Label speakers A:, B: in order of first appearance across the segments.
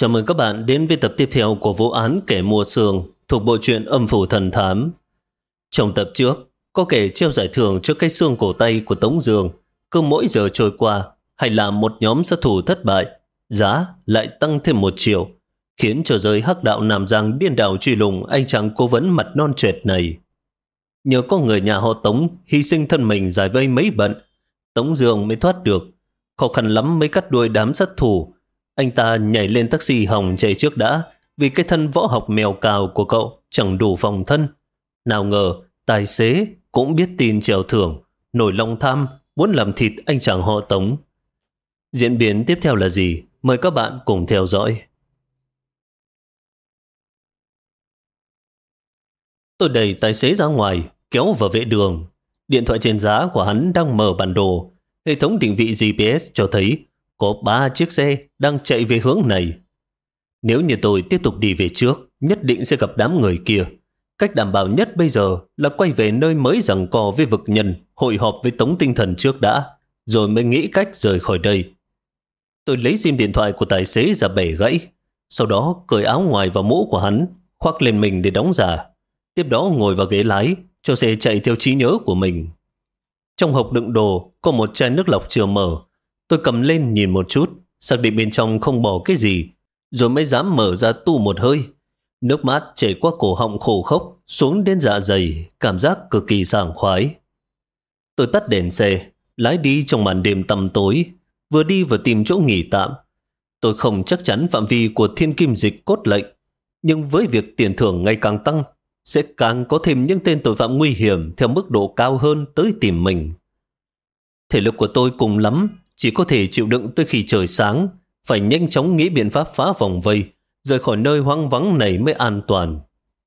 A: Chào mừng các bạn đến với tập tiếp theo của vụ án Kẻ Mua Xương thuộc bộ truyện Âm Phủ Thần Thám. Trong tập trước, có kẻ treo giải thưởng cho cái xương cổ tay của Tống Dương. Cứ mỗi giờ trôi qua, hay là một nhóm sát thủ thất bại, giá lại tăng thêm 1 triệu, khiến cho giới hắc đạo Nam Giang điên đảo truy lùng anh chàng cố vấn mặt non choẹt này. Nhờ có người nhà họ Tống hy sinh thân mình giải vây mấy bận, Tống Dương mới thoát được. Khó khăn lắm mới cắt đuôi đám sát thủ. Anh ta nhảy lên taxi hỏng chạy trước đã, vì cái thân võ học mèo cào của cậu chẳng đủ phòng thân. Nào ngờ tài xế cũng biết tin trèo thưởng, nổi lòng tham muốn làm thịt anh chàng họ Tống. Diễn biến tiếp theo là gì? Mời các bạn cùng theo dõi. Tôi đẩy tài xế ra ngoài, kéo vào vệ đường. Điện thoại trên giá của hắn đang mở bản đồ. Hệ thống định vị GPS cho thấy có 3 chiếc xe đang chạy về hướng này. Nếu như tôi tiếp tục đi về trước, nhất định sẽ gặp đám người kia. Cách đảm bảo nhất bây giờ là quay về nơi mới giằng co với vực nhân, hội họp với Tống Tinh Thần trước đã, rồi mới nghĩ cách rời khỏi đây. Tôi lấy sim điện thoại của tài xế ra bẻ gãy, sau đó cởi áo ngoài và mũ của hắn, khoác lên mình để đóng giả. Tiếp đó ngồi vào ghế lái, cho xe chạy theo trí nhớ của mình. Trong hộp đựng đồ có một chai nước lọc chưa mở. Tôi cầm lên nhìn một chút, xác định bên trong không bỏ cái gì, rồi mới dám mở ra tu một hơi. Nước mát chảy qua cổ họng khô khốc, xuống đến dạ dày, cảm giác cực kỳ sảng khoái. Tôi tắt đèn xe, lái đi trong màn đêm tăm tối, vừa đi vừa tìm chỗ nghỉ tạm. Tôi không chắc chắn phạm vi của thiên kim dịch cốt lệnh, nhưng với việc tiền thưởng ngày càng tăng, sẽ càng có thêm những tên tội phạm nguy hiểm theo mức độ cao hơn tới tìm mình. Thể lực của tôi cùng lắm chỉ có thể chịu đựng tới khi trời sáng, phải nhanh chóng nghĩ biện pháp phá vòng vây, rời khỏi nơi hoang vắng này mới an toàn.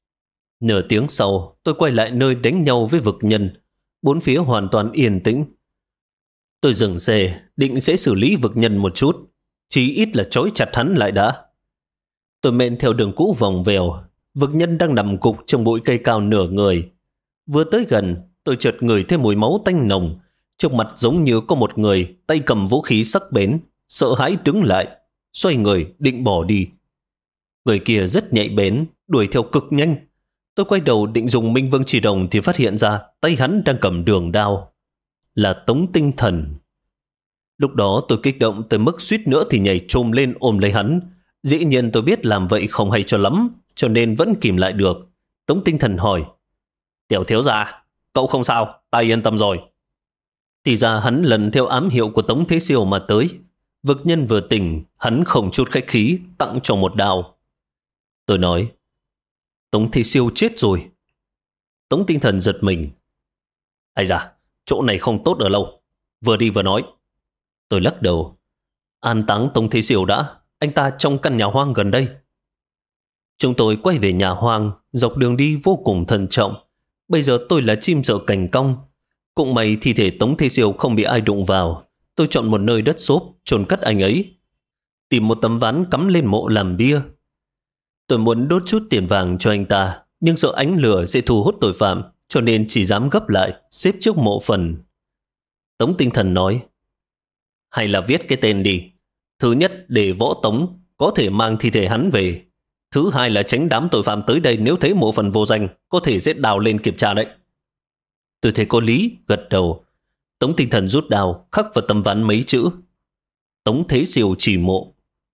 A: Nửa tiếng sau, tôi quay lại nơi đánh nhau với vực nhân. Bốn phía hoàn toàn yên tĩnh. Tôi dừng xe, định sẽ xử lý vực nhân một chút, chỉ ít là trói chặt hắn lại đã. Tôi men theo đường cũ vòng vèo. Vực nhân đang nằm gục trong bụi cây cao nửa người. Vừa tới gần, tôi chợt ngửi thấy mùi máu tanh nồng. Trước mặt giống như có một người tay cầm vũ khí sắc bén, sợ hãi đứng lại, xoay người định bỏ đi. Người kia rất nhạy bén, đuổi theo cực nhanh. Tôi quay đầu định dùng Minh Vương Chỉ Đồng thì phát hiện ra tay hắn đang cầm đường đao. Là Tống Tinh Thần. Lúc đó tôi kích động tới mức suýt nữa thì nhảy chồm lên ôm lấy hắn. Dĩ nhiên tôi biết làm vậy không hay cho lắm, cho nên vẫn kìm lại được. Tống Tinh Thần hỏi: "Tiểu thiếu gia, cậu không sao, ta yên tâm rồi." Thì ra hắn lần theo ám hiệu của Tống Thế Siêu mà tới. Vực nhân vừa tỉnh, hắn không chút khách khí tặng cho một đao. Tôi nói: "Tống Thế Siêu chết rồi." Tống Tinh Thần giật mình: "Ây da, chỗ này không tốt ở lâu." Vừa đi vừa nói. Tôi lắc đầu: "An táng Tống Thế Siêu đã, anh ta trong căn nhà hoang gần đây." Chúng tôi quay về nhà hoang, dọc đường đi vô cùng thận trọng. Bây giờ tôi là chim sợ cành cong. Cũng may thi thể Tống Thế Siêu không bị ai đụng vào. Tôi chọn một nơi đất xốp chôn cất anh ấy, tìm một tấm ván cắm lên mộ làm bia. Tôi muốn đốt chút tiền vàng cho anh ta, nhưng sợ ánh lửa sẽ thu hút tội phạm, cho nên chỉ dám gấp lại xếp trước mộ phần. Tống Tinh Thần nói: "Hay là viết cái tên đi. Thứ nhất, để Võ Tống có thể mang thi thể hắn về. Thứ hai là tránh đám tội phạm tới đây nếu thấy mộ phần vô danh, có thể sẽ đào lên kiểm tra đấy." Tôi thấy có lý, gật đầu. Tống Tinh Thần rút đao, khắc vào tấm ván mấy chữ: "Tống Thế Siêu chỉ mộ."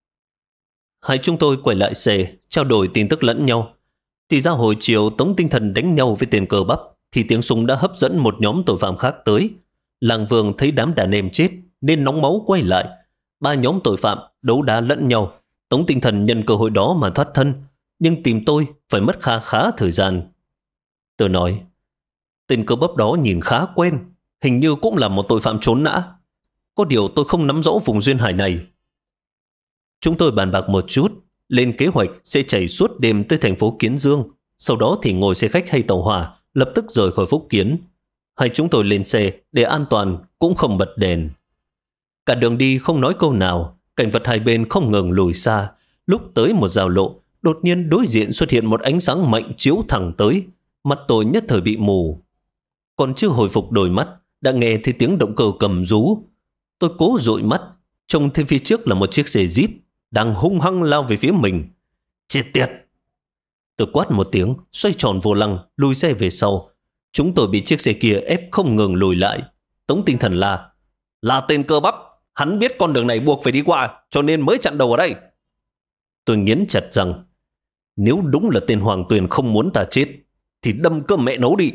A: Hai chúng tôi quay lại xe, trao đổi tin tức lẫn nhau. Thì ra hồi chiều Tống Tinh Thần đánh nhau với tên Cơ Bắp, thì tiếng súng đã hấp dẫn một nhóm tội phạm khác tới. Làng Vương thấy đám đàn em chết nên nóng máu quay lại. 3 nhóm tội phạm đấu đá lẫn nhau. Tống Tinh Thần nhân cơ hội đó mà thoát thân, nhưng tìm tôi phải mất khá khá thời gian. Tôi nói: "Tên Cơ Bắp đó nhìn khá quen, hình như cũng là một tội phạm trốn nã. Có điều tôi không nắm rõ vùng duyên hải này." Chúng tôi bàn bạc một chút, lên kế hoạch sẽ chạy suốt đêm tới thành phố Kiến Dương, sau đó thì ngồi xe khách hay tàu hỏa, lập tức rời khỏi Phúc Kiến. Hay chúng tôi lên xe để an toàn, cũng không bật đèn. Cả đường đi không nói câu nào, cảnh vật hai bên không ngừng lùi xa. Lúc tới một giao lộ, đột nhiên đối diện xuất hiện một ánh sáng mạnh chiếu thẳng tới. Mặt tôi nhất thời bị mù. Còn chưa hồi phục đôi mắt, đã nghe thấy tiếng động cơ cầm rú. Tôi cố dụi mắt, trông thấy phía trước là một chiếc xe Jeep. đang hung hăng lao về phía mình. Chết tiệt! Tôi quát một tiếng, xoay tròn vô lăng, lùi xe về sau. Chúng tôi bị chiếc xe kia ép không ngừng lùi lại. Tống Tinh Thần là tên cơ bắp. Hắn biết con đường này buộc phải đi qua, cho nên mới chặn đầu ở đây. Tôi nghiến chặt rằng, nếu đúng là tên Hoàng Tuyền không muốn ta chết, thì đâm cơ mẹ nấu đi.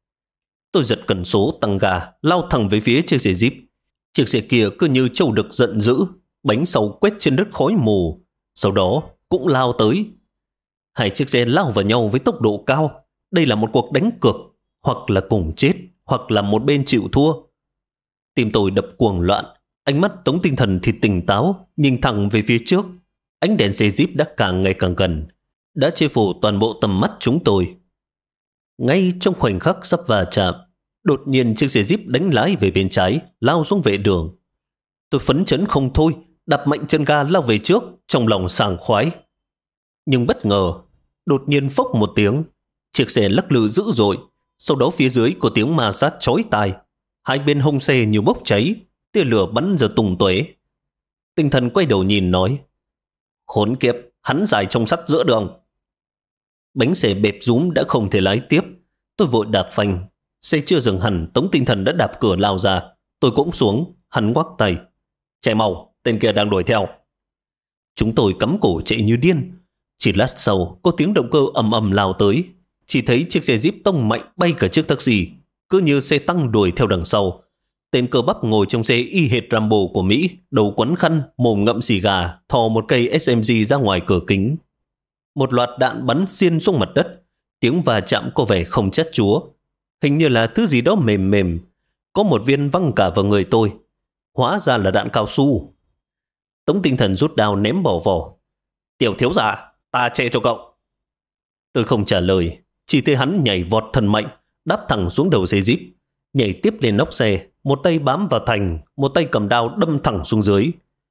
A: Tôi giật cần số tăng ga, lao thẳng về phía chiếc xe Jeep. Chiếc xe kia cứ như trâu đực giận dữ, bánh sau quét trên đất khói mù, sau đó cũng lao tới. Hai chiếc xe lao vào nhau với tốc độ cao. Đây là một cuộc đánh cược, hoặc là cùng chết, hoặc là một bên chịu thua. Tim tôi đập cuồng loạn, ánh mắt Tống Tinh Thần thì tỉnh táo, nhìn thẳng về phía trước. Ánh đèn xe Jeep đã càng ngày càng gần, đã che phủ toàn bộ tầm mắt chúng tôi. Ngay trong khoảnh khắc sắp va chạm, đột nhiên chiếc xe Jeep đánh lái về bên trái, lao xuống vệ đường. Tôi phấn chấn không thôi, đạp mạnh chân ga lao về trước, trong lòng sảng khoái. Nhưng bất ngờ, đột nhiên phốc một tiếng, chiếc xe lắc lư dữ dội, sau đó phía dưới có tiếng ma sát chói tai. Hai bên hông xe như bốc cháy, tia lửa bắn ra tung tóe. Tinh Thần quay đầu nhìn nói, khốn kiếp, hắn dài trong sắt giữa đường. Bánh xe bẹp rúm đã không thể lái tiếp. Tôi vội đạp phanh. Xe chưa dừng hẳn, Tống Tinh Thần đã đạp cửa lao ra. Tôi cũng xuống, hắn ngoắc tay. Chạy mau, tên kia đang đuổi theo. Chúng tôi cắm cổ chạy như điên. Chỉ lát sau, có tiếng động cơ ầm ầm lao tới. Chỉ thấy chiếc xe Jeep tông mạnh bay cả chiếc taxi, cứ như xe tăng đuổi theo đằng sau. Tên cơ bắp ngồi trong xe y hệt Rambo của Mỹ, đầu quấn khăn, mồm ngậm xì gà, thò một cây SMG ra ngoài cửa kính. Một loạt đạn bắn xiên xuống mặt đất, tiếng va chạm có vẻ không chát chúa. Hình như là thứ gì đó mềm mềm. Có một viên văng cả vào người tôi. Hóa ra là đạn cao su. Tống Tinh Thần rút đao ném bỏ vỏ. Tiểu thiếu gia, ta che cho cậu. Tôi không trả lời, chỉ thấy hắn nhảy vọt thần mạnh, đáp thẳng xuống đầu xe Jeep, nhảy tiếp lên nóc xe, một tay bám vào thành, một tay cầm đao đâm thẳng xuống dưới.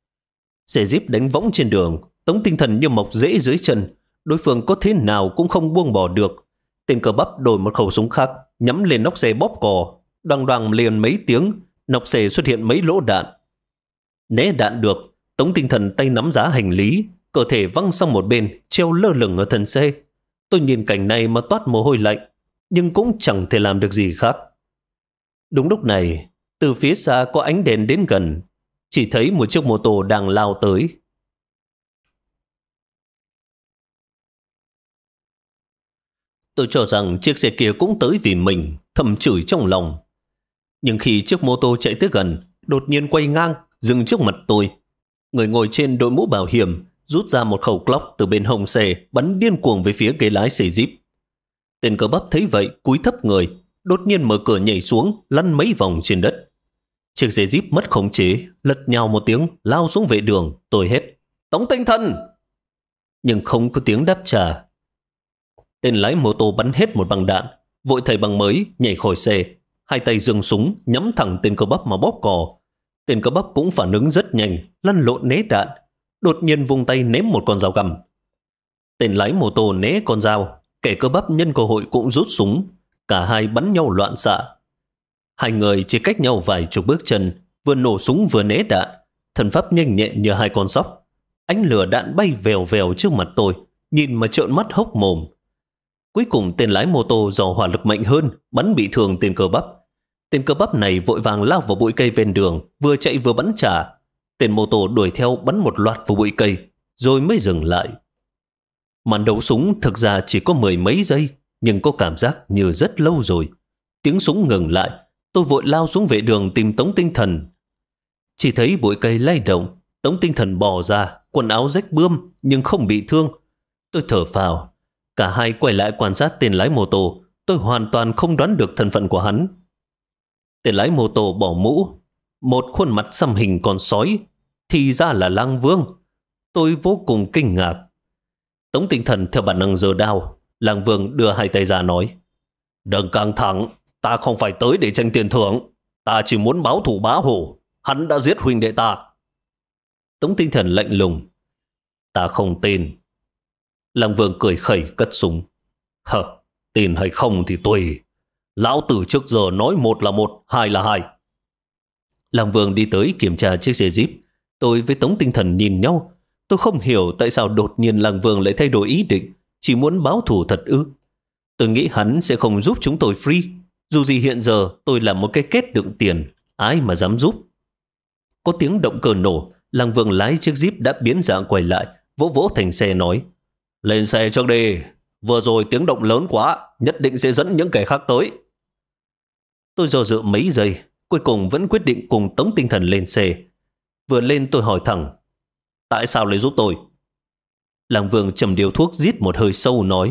A: Xe Jeep đánh võng trên đường, Tống Tinh Thần như mọc rễ dưới chân, đối phương có thế nào cũng không buông bỏ được. Tên cơ bắp đổi một khẩu súng khác, nhắm lên nóc xe bóp cò, đoàng đoàng liền mấy tiếng, nóc xe xuất hiện mấy lỗ đạn. Né đạn được, Tống Tinh Thần tay nắm giá hành lý, cơ thể văng sang một bên, treo lơ lửng ở thân xe. Tôi nhìn cảnh này mà toát mồ hôi lạnh, nhưng cũng chẳng thể làm được gì khác. Đúng lúc này, từ phía xa có ánh đèn đến gần, chỉ thấy một chiếc mô tô đang lao tới. Tôi cho rằng chiếc xe kia cũng tới vì mình, thầm chửi trong lòng. Nhưng khi chiếc mô tô chạy tới gần, đột nhiên quay ngang, dừng trước mặt tôi. Người ngồi trên đội mũ bảo hiểm rút ra một khẩu Glock từ bên hông xe, bắn điên cuồng về phía ghế lái xe Jeep. Tên cơ bắp thấy vậy, cúi thấp người, đột nhiên mở cửa nhảy xuống, lăn mấy vòng trên đất. Chiếc xe Jeep mất khống chế, lật nhào một tiếng, lao xuống vệ đường. Tôi hét, Tống Tinh Thần! Nhưng không có tiếng đáp trả. Tên lái mô tô bắn hết một băng đạn, vội thay băng mới, nhảy khỏi xe, hai tay giương súng, nhắm thẳng tên cơ bắp mà bóp cò. Tên cơ bắp cũng phản ứng rất nhanh, lăn lộn né đạn, đột nhiên vung tay ném một con dao găm. Tên lái mô tô né con dao, kẻ cơ bắp nhân cơ hội cũng rút súng, cả hai bắn nhau loạn xạ. Hai người chỉ cách nhau vài chục bước chân, vừa nổ súng vừa né đạn, thần pháp nhanh nhẹn như hai con sóc. Ánh lửa đạn bay vèo vèo trước mặt tôi, nhìn mà trợn mắt hốc mồm. Cuối cùng tên lái mô tô do hỏa lực mạnh hơn, bắn bị thương tên cơ bắp. Tên cơ bắp này vội vàng lao vào bụi cây ven đường, vừa chạy vừa bắn trả. Tên mô tô đuổi theo bắn một loạt vào bụi cây, rồi mới dừng lại. Màn đấu súng thực ra chỉ có mười mấy giây, nhưng có cảm giác như rất lâu rồi. Tiếng súng ngừng lại, tôi vội lao xuống vệ đường tìm Tống Tinh Thần. Chỉ thấy bụi cây lay động, Tống Tinh Thần bò ra, quần áo rách bươm nhưng không bị thương. Tôi thở phào. Cả hai quay lại quan sát tên lái mô tô. Tôi hoàn toàn không đoán được thân phận của hắn. Tên lái mô tô bỏ mũ, một khuôn mặt xăm hình con sói, thì ra là Lang Vương. Tôi vô cùng kinh ngạc. Tống Tinh Thần theo bản năng giơ đao. Lang Vương đưa hai tay ra nói, đừng căng thẳng, ta không phải tới để tranh tiền thưởng, ta chỉ muốn báo thù Bá Hổ, hắn đã giết huynh đệ ta. Tống Tinh Thần lạnh lùng, ta không tin. Lang Vương cười khẩy cất súng. Tin hay không thì tùy. Lão tử trước giờ nói một là một, hai là hai. Lang Vương đi tới kiểm tra chiếc xe Jeep. Tôi với Tống Tinh Thần nhìn nhau. Tôi không hiểu tại sao đột nhiên Lăng Vương lại thay đổi ý định, chỉ muốn báo thù thật ư. Tôi nghĩ hắn sẽ không giúp chúng tôi free. Dù gì hiện giờ tôi là một cái kết đựng tiền, ai mà dám giúp. Có tiếng động cơ nổ, Lăng Vương lái chiếc Jeep đã biến dạng quay lại, vỗ vỗ thành xe nói: lên xe trước đi, vừa rồi tiếng động lớn quá, nhất định sẽ dẫn những kẻ khác tới. Tôi do dự mấy giây, cuối cùng vẫn quyết định cùng Tống Tinh Thần lên xe. Vừa lên tôi hỏi thẳng: tại sao lại giúp tôi? Lăng Vương trầm điếu thuốc rít một hơi sâu nói: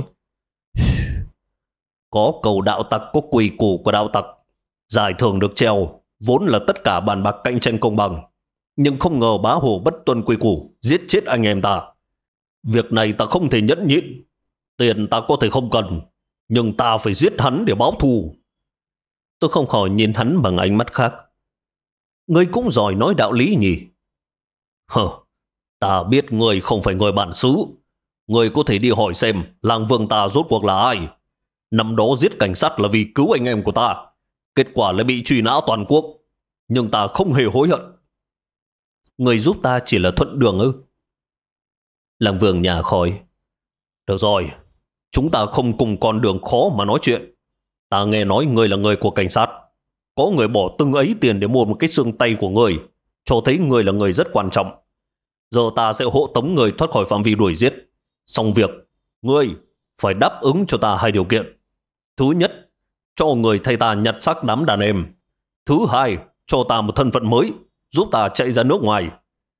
A: có cầu đạo tặc có quy củ của đạo tặc. Giải thưởng được treo vốn là tất cả bàn bạc cạnh tranh công bằng, nhưng không ngờ Bá Hồ bất tuân quy củ, giết chết anh em ta. Việc này ta không thể nhẫn nhịn. Tiền ta có thể không cần, nhưng ta phải giết hắn để báo thù. Tôi không khỏi nhìn hắn bằng ánh mắt khác. Ngươi cũng giỏi nói đạo lý nhỉ? Ta biết ngươi không phải người bản xứ. Ngươi có thể đi hỏi xem làng Vương ta rốt cuộc là ai. Năm đó giết cảnh sát là vì cứu anh em của ta, kết quả lại bị truy nã toàn quốc. Nhưng ta không hề hối hận. Ngươi giúp ta chỉ là thuận đường ư? Làng Vương nhả khói. Được rồi, chúng ta không cùng con đường khó mà nói chuyện. Ta nghe nói ngươi là người của cảnh sát. Có người bỏ từng ấy tiền để mua một cái xương tay của ngươi, cho thấy ngươi là người rất quan trọng. Giờ ta sẽ hộ tống người thoát khỏi phạm vi đuổi giết. Xong việc, ngươi phải đáp ứng cho ta hai điều kiện. Thứ nhất, cho người thay ta nhặt xác đám đàn em. Thứ hai, cho ta một thân phận mới, giúp ta chạy ra nước ngoài.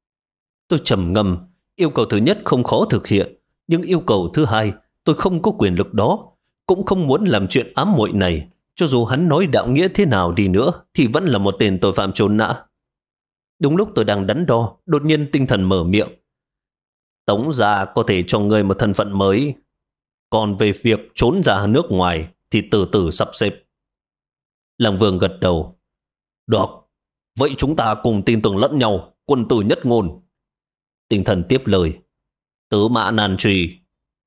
A: Tôi trầm ngâm. Yêu cầu thứ nhất không khó thực hiện, nhưng yêu cầu thứ hai tôi không có quyền lực đó, cũng không muốn làm chuyện ám muội này. Cho dù hắn nói đạo nghĩa thế nào đi nữa thì vẫn là một tên tội phạm trốn nã. Đúng lúc tôi đang đắn đo, đột nhiên Tinh Thần mở miệng: Tống gia có thể cho ngươi một thân phận mới, còn về việc trốn ra nước ngoài thì từ từ sắp xếp. Lăng Vương gật đầu. Được, vậy chúng ta cùng tin tưởng lẫn nhau, quân tử nhất ngôn. Tinh Thần tiếp lời: tứ mã nan truy.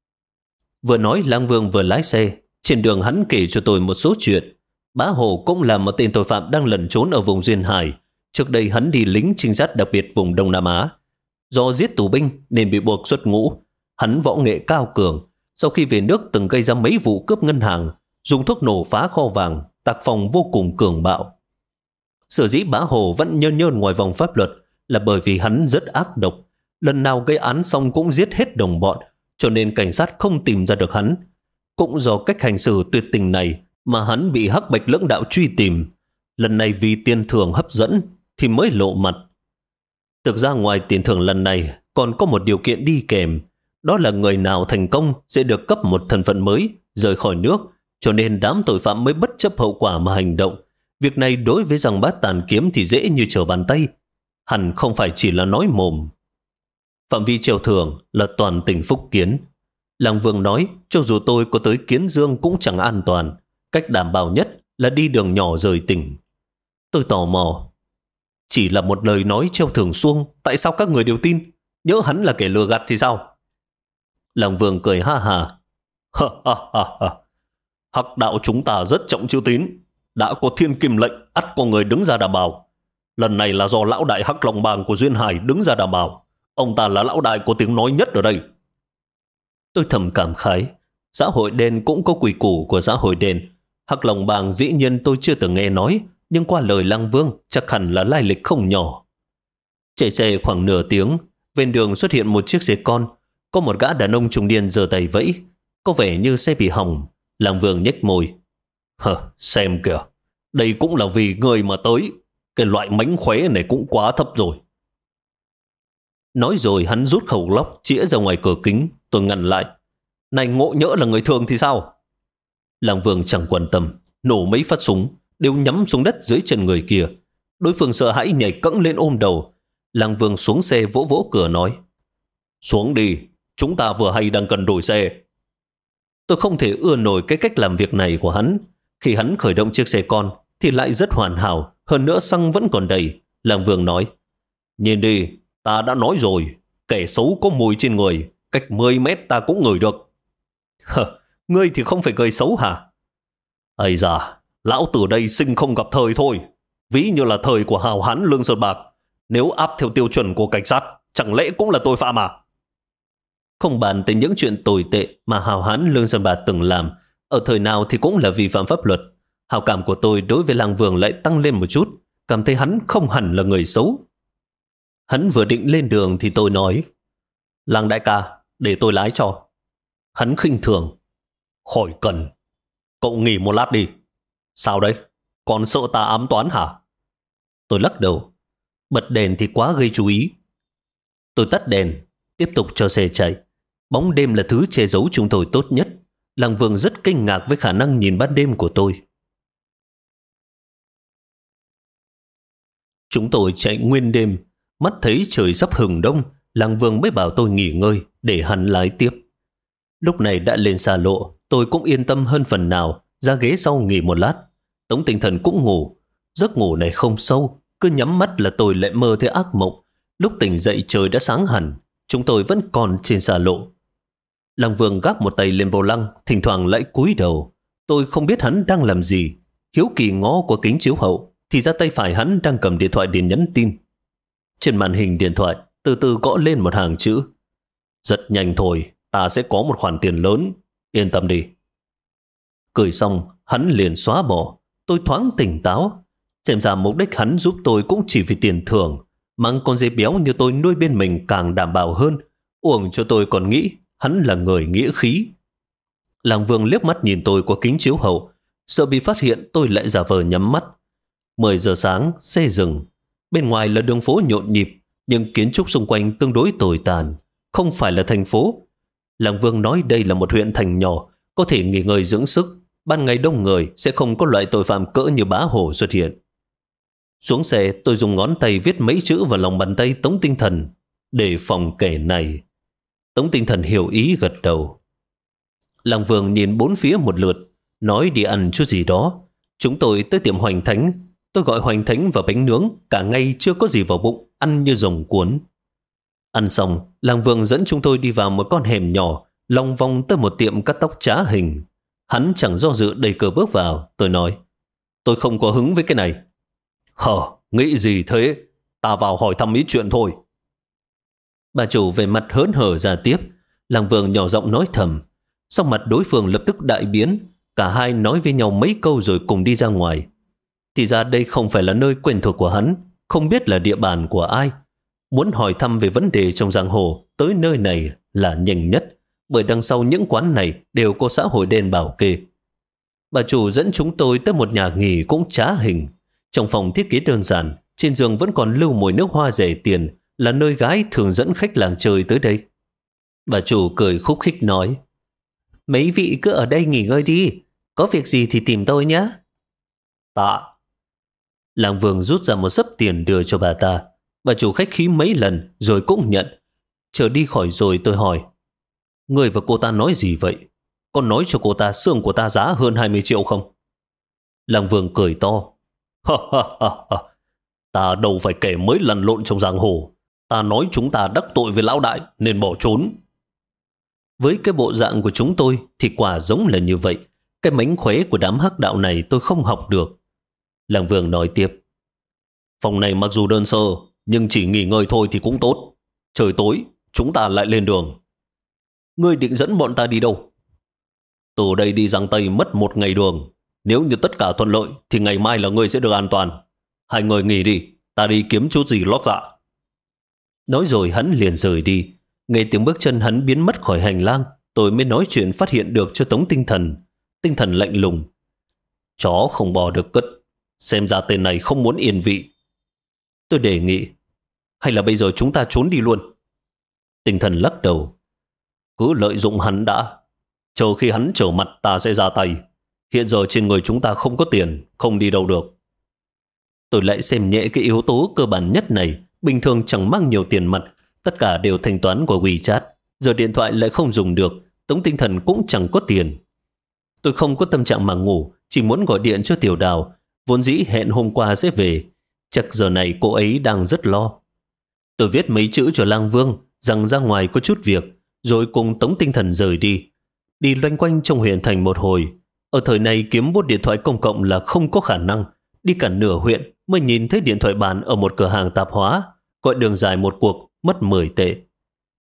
A: Vừa nói Lăng Vương vừa lái xe. Trên đường hắn kể cho tôi một số chuyện. Bá Hồ cũng là một tên tội phạm đang lẩn trốn ở vùng Duyên Hải. Trước đây hắn đi lính trinh sát đặc biệt vùng Đông Nam Á. Do giết tù binh nên bị buộc xuất ngũ. Hắn võ nghệ cao cường. Sau khi về nước từng gây ra mấy vụ cướp ngân hàng, dùng thuốc nổ phá kho vàng, tác phong vô cùng cường bạo. Sở dĩ Bá Hồ vẫn nhơn nhơn ngoài vòng pháp luật là bởi vì hắn rất ác độc. Lần nào gây án xong cũng giết hết đồng bọn, cho nên cảnh sát không tìm ra được hắn. Cũng do cách hành xử tuyệt tình này mà hắn bị Hắc Bạch lưỡng đạo truy tìm. Lần này vì tiền thưởng hấp dẫn thì mới lộ mặt. Thực ra ngoài tiền thưởng lần này còn có một điều kiện đi kèm. Đó là người nào thành công sẽ được cấp một thân phận mới, rời khỏi nước. Cho nên đám tội phạm mới bất chấp hậu quả mà hành động. Việc này đối với Giang Bát Tàn Kiếm thì dễ như trở bàn tay. Hẳn không phải chỉ là nói mồm. Phạm vi treo thưởng là toàn tỉnh Phúc Kiến. Lăng Vương nói cho dù tôi có tới Kiến Dương cũng chẳng an toàn. Cách đảm bảo nhất là đi đường nhỏ rời tỉnh. Tôi tò mò. Chỉ là một lời nói treo thưởng suông, tại sao các người đều tin? Nhớ hắn là kẻ lừa gạt thì sao? Lăng Vương cười ha hà. Hắc đạo chúng ta rất trọng chữ tín. Đã có thiên kim lệnh, ắt có người đứng ra đảm bảo. Lần này là do lão đại Hắc Long Bang của Duyên Hải đứng ra đảm bảo. Ông ta là lão đại có tiếng nói nhất ở đây. Tôi thầm cảm khái. Xã hội đen cũng có quy củ của xã hội đen. Hắc Long Bang dĩ nhiên tôi chưa từng nghe nói, nhưng qua lời Lăng Vương chắc hẳn là lai lịch không nhỏ. Chạy xe khoảng nửa tiếng, ven đường xuất hiện một chiếc xe con. Có một gã đàn ông trung niên giơ tay vẫy, có vẻ như xe bị hỏng. Lăng Vương nhếch môi. Xem kìa, đây cũng là vì người mà tới. Cái loại mánh khóe này cũng quá thấp rồi. Nói rồi hắn rút khẩu lốc chĩa ra ngoài cửa kính. Tôi ngăn lại. Này, ngộ nhỡ là người thường thì sao? Lăng Vương chẳng quan tâm, nổ mấy phát súng đều nhắm xuống đất dưới chân người kia. Đối phương sợ hãi nhảy cẫng lên ôm đầu. Lăng Vương xuống xe vỗ vỗ cửa nói: xuống đi, chúng ta vừa hay đang cần đổi xe. Tôi không thể ưa nổi cái cách làm việc này của hắn. Khi hắn khởi động chiếc xe con thì lại rất hoàn hảo, hơn nữa xăng vẫn còn đầy. Lăng Vương nói: nhìn đi, ta đã nói rồi, kẻ xấu có mùi trên người, cách 10 mét ta cũng ngửi được. Ngươi thì không phải người xấu hả? Ây da, lão tử đây sinh không gặp thời thôi. Ví như là thời của hào hán Lương Sơn Bạc. Nếu áp theo tiêu chuẩn của cảnh sát, chẳng lẽ cũng là tội phạm à? Không bàn tới những chuyện tồi tệ mà hào hán Lương Sơn Bạt từng làm, ở thời nào thì cũng là vi phạm pháp luật. Hào cảm của tôi đối với Lăng Vương lại tăng lên một chút, cảm thấy hắn không hẳn là người xấu. Hắn vừa định lên đường thì tôi nói, Lăng đại ca, để tôi lái cho. Hắn khinh thường, khỏi cần, cậu nghỉ một lát đi. Sao đấy, còn sợ ta ám toán hả? Tôi lắc đầu, bật đèn thì quá gây chú ý. Tôi tắt đèn, tiếp tục cho xe chạy. Bóng đêm là thứ che giấu chúng tôi tốt nhất. Lăng Vương rất kinh ngạc với khả năng nhìn ban đêm của tôi. Chúng tôi chạy nguyên đêm, mắt thấy trời sắp hừng đông, Lăng Vương mới bảo tôi nghỉ ngơi để hắn lái tiếp. Lúc này đã lên xa lộ, tôi cũng yên tâm hơn phần nào, ra ghế sau nghỉ một lát. Tống Tinh Thần cũng ngủ, giấc ngủ này không sâu, cứ nhắm mắt là tôi lại mơ thấy ác mộng. Lúc tỉnh dậy trời đã sáng hẳn, chúng tôi vẫn còn trên xa lộ. Lăng Vương gác một tay lên vô lăng, thỉnh thoảng lại cúi đầu. Tôi không biết hắn đang làm gì. Hiếu kỳ ngó qua kính chiếu hậu, thì ra tay phải hắn đang cầm điện thoại để nhắn tin. Trên màn hình điện thoại, từ từ gõ lên một hàng chữ. Rất nhanh thôi, ta sẽ có một khoản tiền lớn. Yên tâm đi. Cười xong, hắn liền xóa bỏ. Tôi thoáng tỉnh táo. Xem ra mục đích hắn giúp tôi cũng chỉ vì tiền thưởng. Mang con dê béo như tôi nuôi bên mình càng đảm bảo hơn. Uổng cho tôi còn nghĩ hắn là người nghĩa khí. Lăng Vương liếc mắt nhìn tôi qua kính chiếu hậu, sợ bị phát hiện tôi lại giả vờ nhắm mắt. 10 giờ sáng, xe dừng. Bên ngoài là đường phố nhộn nhịp, nhưng kiến trúc xung quanh tương đối tồi tàn. Không phải là thành phố. Lăng Vương nói đây là một huyện thành nhỏ, có thể nghỉ ngơi dưỡng sức. Ban ngày đông người sẽ không có loại tội phạm cỡ như Bá Hổ xuất hiện. Xuống xe, tôi dùng ngón tay viết mấy chữ vào lòng bàn tay Tống Tinh Thần. Để phòng kẻ này. Tống Tinh Thần hiểu ý gật đầu. Lăng Vương nhìn bốn phía một lượt, nói đi ăn chút gì đó. Chúng tôi tới tiệm Hoành Thánh. Tôi gọi Hoành Thánh và bánh nướng, cả ngày chưa có gì vào bụng, ăn như rồng cuốn. Ăn xong, Lăng Vương dẫn chúng tôi đi vào một con hẻm nhỏ, long vòng tới một tiệm cắt tóc trá hình. Hắn chẳng do dự đẩy cửa bước vào. Tôi nói, tôi không có hứng với cái này. Nghĩ gì thế? Ta vào hỏi thăm ít chuyện thôi. Bà chủ về mặt hớn hở ra tiếp. Lăng Vương nhỏ giọng nói thầm. Sau mặt đối phương lập tức đại biến. Cả hai nói với nhau mấy câu rồi cùng đi ra ngoài. Thì ra đây không phải là nơi quen thuộc của hắn, không biết là địa bàn của ai. Muốn hỏi thăm về vấn đề trong giang hồ, tới nơi này là nhanh nhất, bởi đằng sau những quán này đều có xã hội đen bảo kê. Bà chủ dẫn chúng tôi tới một nhà nghỉ cũng trá hình. Trong phòng thiết kế đơn giản, trên giường vẫn còn lưu mùi nước hoa rẻ tiền, là nơi gái thường dẫn khách làng chơi tới đây. Bà chủ cười khúc khích nói, mấy vị cứ ở đây nghỉ ngơi đi, có việc gì thì tìm tôi nhé. Tạ. Lăng Vương rút ra một xấp tiền đưa cho bà ta. Bà chủ khách khí mấy lần rồi cũng nhận. Chờ đi khỏi rồi tôi hỏi, người và cô ta nói gì vậy? Con nói cho cô ta xương của ta giá hơn 20 triệu không? Lăng Vương cười to. Ta đâu phải kẻ mới lăn lộn trong giang hồ. Ta nói chúng ta đắc tội với lão đại nên bỏ trốn. Với cái bộ dạng của chúng tôi thì quả giống là như vậy. Cái mánh khóe của đám hắc đạo này tôi không học được. Lăng Vương nói tiếp, phòng này mặc dù đơn sơ nhưng chỉ nghỉ ngơi thôi thì cũng tốt. Trời tối chúng ta lại lên đường. Ngươi định dẫn bọn ta đi đâu? Từ đây đi Giang Tây mất 1 ngày đường. Nếu như tất cả thuận lợi thì ngày mai là ngươi sẽ được an toàn. Hai người nghỉ đi, ta đi kiếm chút gì lót dạ. Nói rồi hắn liền rời đi. Nghe tiếng bước chân hắn biến mất khỏi hành lang, tôi mới nói chuyện phát hiện được cho Tống Tinh Thần. Tinh Thần lạnh lùng, chó không bò được cất, xem ra tên này không muốn yên vị. Tôi đề nghị, hay là bây giờ chúng ta trốn đi luôn? Tinh Thần lắc đầu, cứ lợi dụng hắn đã, chờ khi hắn trở mặt ta sẽ ra tay. Hiện giờ trên người chúng ta không có tiền, không đi đâu được. Tôi lại xem nhẹ cái yếu tố cơ bản nhất này. Bình thường chẳng mang nhiều tiền mặt, tất cả đều thanh toán qua WeChat. Giờ điện thoại lại không dùng được, Tống Tinh Thần cũng chẳng có tiền. Tôi không có tâm trạng mà ngủ, chỉ muốn gọi điện cho Tiểu Đào. Vốn dĩ hẹn hôm qua sẽ về, chắc giờ này cô ấy đang rất lo. Tôi viết mấy chữ cho Lang Vương rằng ra ngoài có chút việc, rồi cùng Tống Tinh Thần rời đi. Đi loanh quanh trong huyện thành một hồi. Ở thời này kiếm bút điện thoại công cộng là không có khả năng. Đi cả nửa huyện mới nhìn thấy điện thoại bàn ở một cửa hàng tạp hóa. Gọi đường dài một cuộc mất 10 tệ.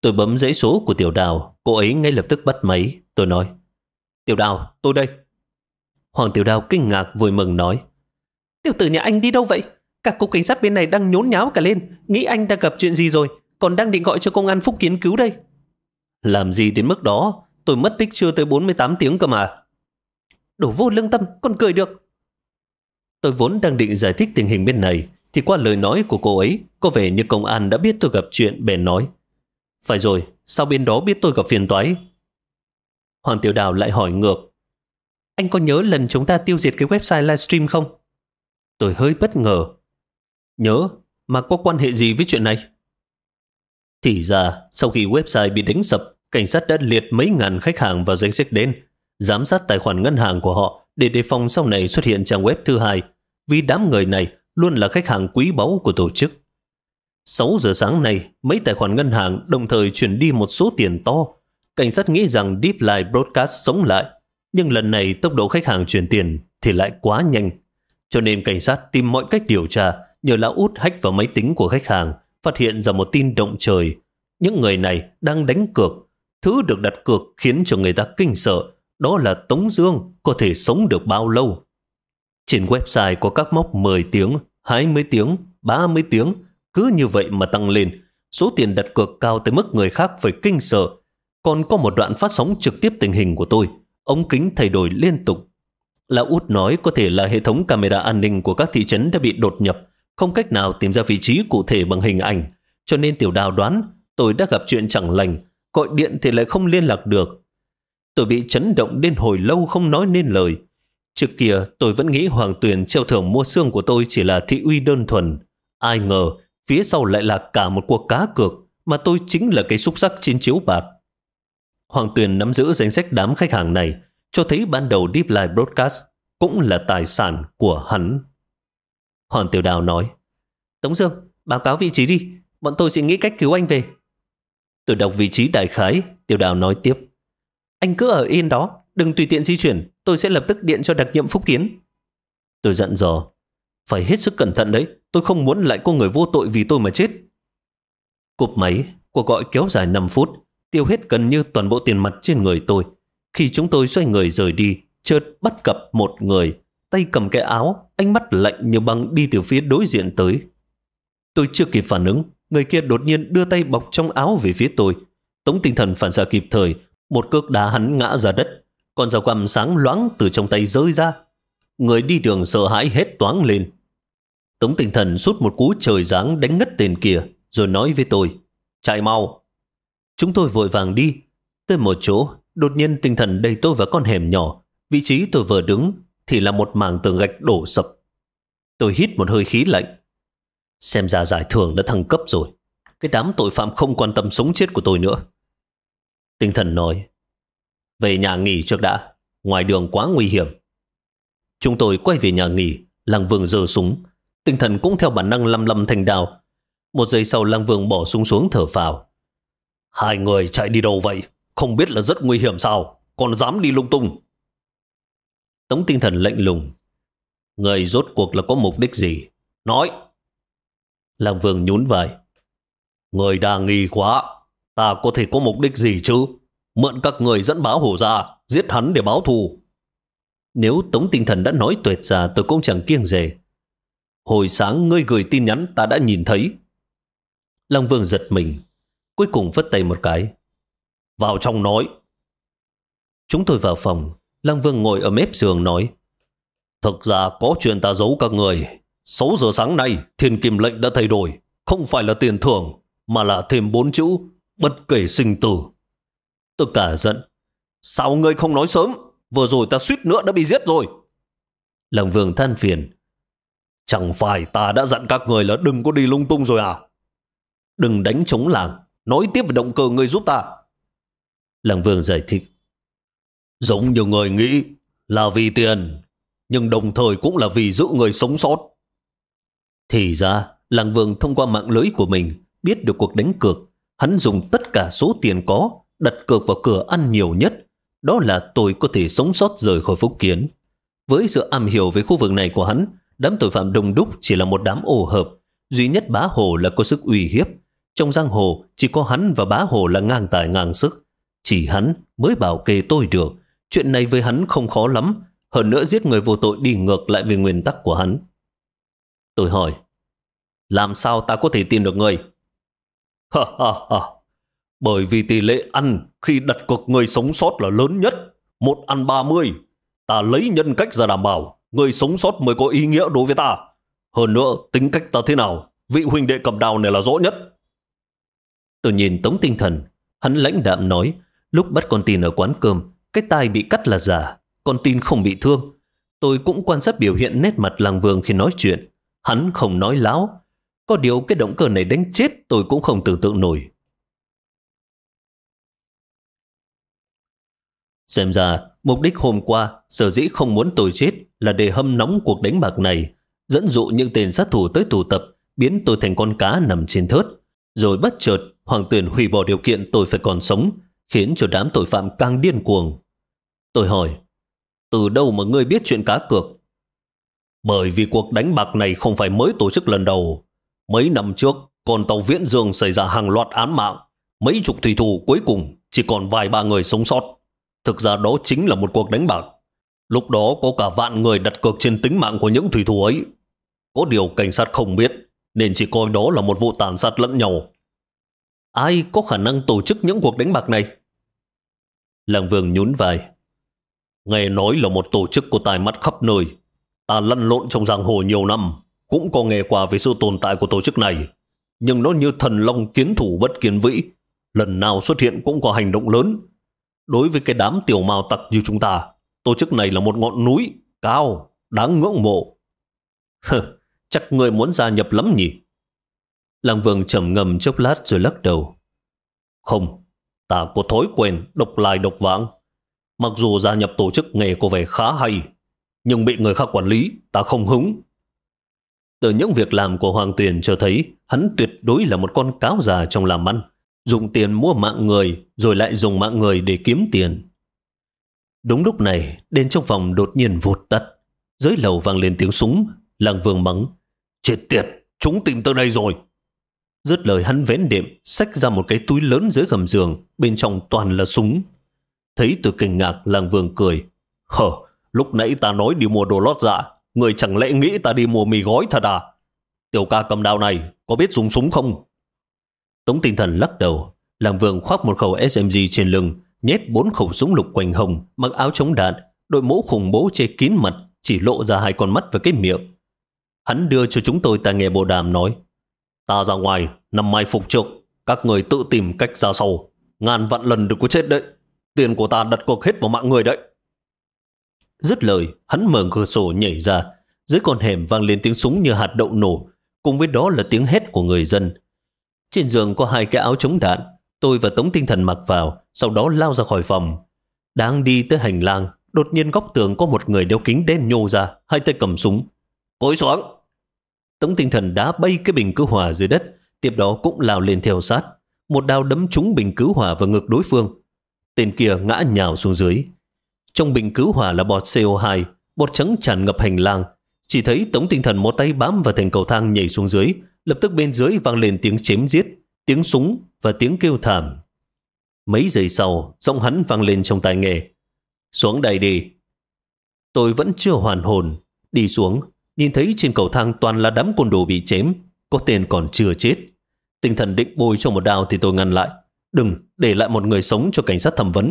A: Tôi bấm dãy số của Tiểu Đào, cô ấy ngay lập tức bắt máy. Tôi nói, Tiểu Đào, tôi đây. Hoàng Tiểu Đào kinh ngạc vui mừng nói, tiểu tử nhà anh đi đâu vậy? Cả cục cảnh sát bên này đang nhốn nháo cả lên, nghĩ anh đang gặp chuyện gì rồi, còn đang định gọi cho công an Phúc Kiến cứu đây. Làm gì đến mức đó, tôi mất tích chưa tới 48 tiếng cơ mà. Đồ vô lương tâm, còn cười được. Tôi vốn đang định giải thích tình hình bên này, thì qua lời nói của cô ấy, có vẻ như công an đã biết tôi gặp chuyện, bèn nói, phải rồi, sao bên đó biết tôi gặp phiền toái? Hoàng Tiểu Đào lại hỏi ngược, anh có nhớ lần chúng ta tiêu diệt cái website livestream không? Tôi hơi bất ngờ. Nhớ, mà có quan hệ gì với chuyện này? Thì ra, sau khi website bị đánh sập, cảnh sát đã liệt mấy ngàn khách hàng vào danh sách đen, giám sát tài khoản ngân hàng của họ để đề phòng sau này xuất hiện trang web thứ hai, vì đám người này luôn là khách hàng quý báu của tổ chức. 6 giờ sáng nay, mấy tài khoản ngân hàng đồng thời chuyển đi một số tiền to. Cảnh sát nghĩ rằng Deep Live Broadcast sống lại, nhưng lần này tốc độ khách hàng chuyển tiền thì lại quá nhanh. Cho nên cảnh sát tìm mọi cách điều tra, nhờ lão út hack vào máy tính của khách hàng, phát hiện ra một tin động trời. Những người này đang đánh cược. Thứ được đặt cược khiến cho người ta kinh sợ, đó là Tống Dương có thể sống được bao lâu. Trên website có các mốc 10 tiếng, 20 tiếng, 30 tiếng, cứ như vậy mà tăng lên. Số tiền đặt cược cao tới mức người khác phải kinh sợ. Còn có một đoạn phát sóng trực tiếp tình hình của tôi, ống kính thay đổi liên tục. Lão út nói có thể là hệ thống camera an ninh của các thị trấn đã bị đột nhập, không cách nào tìm ra vị trí cụ thể bằng hình ảnh. Cho nên Tiểu Đào đoán tôi đã gặp chuyện chẳng lành, gọi điện thì lại không liên lạc được. Tôi bị chấn động đến hồi lâu không nói nên lời. Trước kia tôi vẫn nghĩ Hoàng Tuyền treo thưởng mua xương của tôi chỉ là thị uy đơn thuần. Ai ngờ phía sau lại là cả một cuộc cá cược, mà tôi chính là cái xúc xắc trên chiếu bạc. Hoàng Tuyền nắm giữ danh sách đám khách hàng này, cho thấy ban đầu Deep Live Broadcast cũng là tài sản của hắn. Hoàng Tiểu Đào nói, Tống Dương, báo cáo vị trí đi, bọn tôi sẽ nghĩ cách cứu anh về. Tôi đọc vị trí đại khái. Tiểu Đào nói tiếp, anh cứ ở yên đó, đừng tùy tiện di chuyển, tôi sẽ lập tức điện cho đặc nhiệm Phúc Kiến. Tôi dặn dò, phải hết sức cẩn thận đấy, tôi không muốn lại có người vô tội vì tôi mà chết. Cúp máy, cuộc gọi kéo dài 5 phút, tiêu hết gần như toàn bộ tiền mặt trên người tôi. Khi chúng tôi xoay người rời đi, chợt bắt gặp một người, tay cầm cái áo, ánh mắt lạnh như băng đi từ phía đối diện tới. Tôi chưa kịp phản ứng, người kia đột nhiên đưa tay bọc trong áo về phía tôi. Tống Tinh Thần phản xạ kịp thời, một cước đá hắn ngã ra đất, con dao găm sáng loáng từ trong tay rơi ra. Người đi đường sợ hãi hét toáng lên. Tống Tinh Thần sút một cú trời giáng đánh ngất tên kia, rồi nói với tôi, chạy mau. Chúng tôi vội vàng đi. Tới một chỗ, đột nhiên Tinh Thần đẩy tôi vào con hẻm nhỏ. Vị trí tôi vừa đứng thì là một mảng tường gạch đổ sập. Tôi hít một hơi khí lạnh. Xem ra giải thưởng đã thăng cấp rồi. Cái đám tội phạm không quan tâm sống chết của tôi nữa. Tinh Thần nói, về nhà nghỉ trước đã, ngoài đường quá nguy hiểm. Chúng tôi quay về nhà nghỉ. Lăng Vương giơ súng. Tinh Thần cũng theo bản năng lăm lăm thanh đao. Một giây sau Lăng Vương bỏ súng xuống thở phào. Hai người chạy đi đâu vậy? Không biết là rất nguy hiểm sao? Còn dám đi lung tung? Tống Tinh Thần lạnh lùng. Người rốt cuộc là có mục đích gì? Nói. Lăng Vương nhún vai. Người đa nghi quá. Ta có thể có mục đích gì chứ? Mượn các người dẫn báo hổ ra, giết hắn để báo thù. Nếu Tống Tinh Thần đã nói tuyệt ra, tôi cũng chẳng kiêng dè. Hồi sáng ngươi gửi tin nhắn ta đã nhìn thấy. Lăng Vương giật mình, cuối cùng vất tay một cái. Vào trong nói. Chúng tôi vào phòng. Lăng Vương ngồi ở mép giường nói, thực ra có chuyện ta giấu các người. 6 giờ sáng nay Thiên Kim lệnh đã thay đổi. Không phải là tiền thưởng, mà là thêm 4 chữ bất kể sinh tử. Tôi cả giận. Sao ngươi không nói sớm? Vừa rồi ta suýt nữa đã bị giết rồi. Lăng Vương than phiền. Chẳng phải ta đã dặn các người là đừng có đi lung tung rồi à? Đừng đánh trống làng. Nói tiếp về động cơ ngươi giúp ta. Lăng Vương giải thích. Giống như người nghĩ là vì tiền, nhưng đồng thời cũng là vì giữ người sống sót. Thì ra Lăng Vương thông qua mạng lưới của mình biết được cuộc đánh cược. Hắn dùng tất cả số tiền có đặt cược vào cửa ăn nhiều nhất. Đó là tôi có thể sống sót rời khỏi Phúc Kiến. Với sự am hiểu về khu vực này của hắn, đám tội phạm đông đúc chỉ là một đám ổ hợp. Duy nhất Bá Hồ là có sức uy hiếp. Trong giang hồ chỉ có hắn và Bá Hồ là ngang tài ngang sức. Chỉ hắn mới bảo kê tôi được. Chuyện này với hắn không khó lắm. Hơn nữa giết người vô tội đi ngược lại về nguyên tắc của hắn. Tôi hỏi, làm sao ta có thể tin được người? Ha ha ha. Bởi vì tỷ lệ ăn khi đặt cược người sống sót là lớn nhất. 1 ăn 30. Ta lấy nhân cách ra đảm bảo người sống sót mới có ý nghĩa đối với ta. Hơn nữa, tính cách ta thế nào, vị huynh đệ cầm đao này là rõ nhất. Tôi nhìn Tống Tinh Thần. Hắn lãnh đạm nói, lúc bắt con tin ở quán cơm, cái tai bị cắt là giả, con tin không bị thương. Tôi cũng quan sát biểu hiện nét mặt Làng Vương khi nói chuyện. Hắn không nói láo. Có điều cái động cơ này đánh chết tôi cũng không tưởng tượng nổi. Xem ra, mục đích hôm qua sở dĩ không muốn tôi chết là để hâm nóng cuộc đánh bạc này, dẫn dụ những tên sát thủ tới tụ tập, biến tôi thành con cá nằm trên thớt. Rồi bất chợt, Hoàng Tuyền hủy bỏ điều kiện tôi phải còn sống, khiến cho đám tội phạm càng điên cuồng. Tôi hỏi, từ đâu mà ngươi biết chuyện cá cược? Bởi vì cuộc đánh bạc này không phải mới tổ chức lần đầu. Mấy năm trước, con tàu Viễn Dương xảy ra hàng loạt án mạng. Mấy chục thủy thủ cuối cùng chỉ còn vài ba người sống sót. Thực ra đó chính là một cuộc đánh bạc. Lúc đó có cả vạn người đặt cược trên tính mạng của những thủy thủ ấy. Có điều cảnh sát không biết, nên chỉ coi đó là một vụ tàn sát lẫn nhau. Ai có khả năng tổ chức những cuộc đánh bạc này? Làng Vương nhún vai. Nghe nói là một tổ chức có tài mắt khắp nơi. Ta lăn lộn trong giang hồ nhiều năm, cũng có nghe qua về sự tồn tại của tổ chức này. Nhưng nó như thần long kiến thủ bất kiến vĩ. Lần nào xuất hiện cũng có hành động lớn. Đối với cái đám tiểu mao tặc như chúng ta, tổ chức này là một ngọn núi cao, đáng ngưỡng mộ. Chắc người muốn gia nhập lắm nhỉ? Làng Vương trầm ngâm chốc lát rồi lắc đầu. Không, ta có thói quen độc lai độc vãng. Mặc dù gia nhập tổ chức nghề có vẻ khá hay, nhưng bị người khác quản lý, ta không hứng. Từ những việc làm của Hoàng Tuyền cho thấy hắn tuyệt đối là một con cáo già trong làm ăn. Dùng tiền mua mạng người, rồi lại dùng mạng người để kiếm tiền. Đúng lúc này, đèn trong phòng đột nhiên vụt tắt. Dưới lầu vang lên tiếng súng. Làng Vương mắng, chết tiệt, chúng tìm tới đây rồi. Dứt lời hắn vén đệm, xách ra một cái túi lớn dưới gầm giường, bên trong toàn là súng. Thấy tôi kinh ngạc, Làng Vương cười. Lúc nãy ta nói đi mua đồ lót dạ, người chẳng lẽ nghĩ ta đi mua mì gói thật à? Tiểu ca cầm đao này, có biết dùng súng không? Tống Tinh Thần lắc đầu. Làng Vương khoác một khẩu SMG trên lưng, nhét 4 khẩu súng lục quanh hông, mặc áo chống đạn, đội mũ khủng bố che kín mặt, chỉ lộ ra 2 con mắt và cái miệng. Hắn đưa cho chúng tôi tai nghe bộ đàm nói, ta ra ngoài nằm mai phục trước, các người tự tìm cách ra sau, ngàn vạn lần đừng có chết đấy, tiền của ta đặt cược hết vào mạng người đấy. Dứt lời, hắn mở cửa sổ nhảy ra. Dưới con hẻm vang lên tiếng súng như hạt đậu nổ, cùng với đó là tiếng hét của người dân. Trên giường có 2 cái áo chống đạn. Tôi và Tống Tinh Thần mặc vào, sau đó lao ra khỏi phòng. Đang đi tới hành lang, đột nhiên góc tường có một người đeo kính đen nhô ra, 2 tay cầm súng. Cúi xuống! Tống Tinh Thần đá bay cái bình cứu hỏa dưới đất, tiếp đó cũng lao lên theo sát. Một đao đấm trúng bình cứu hỏa vào ngực đối phương. Tên kia ngã nhào xuống dưới. Trong bình cứu hỏa là bọt CO2, bọt trắng tràn ngập hành lang. Chỉ thấy Tống Tinh Thần một tay bám vào thành cầu thang nhảy xuống dưới, lập tức bên dưới vang lên tiếng chém giết, tiếng súng và tiếng kêu thảm. Mấy giây sau, giọng hắn vang lên trong tai nghe. Xuống đây đi. Tôi vẫn chưa hoàn hồn. Đi xuống, nhìn thấy trên cầu thang toàn là đám côn đồ bị chém, có tên còn chưa chết. Tinh Thần định bôi cho một đao thì tôi ngăn lại. Đừng, để lại một người sống cho cảnh sát thẩm vấn.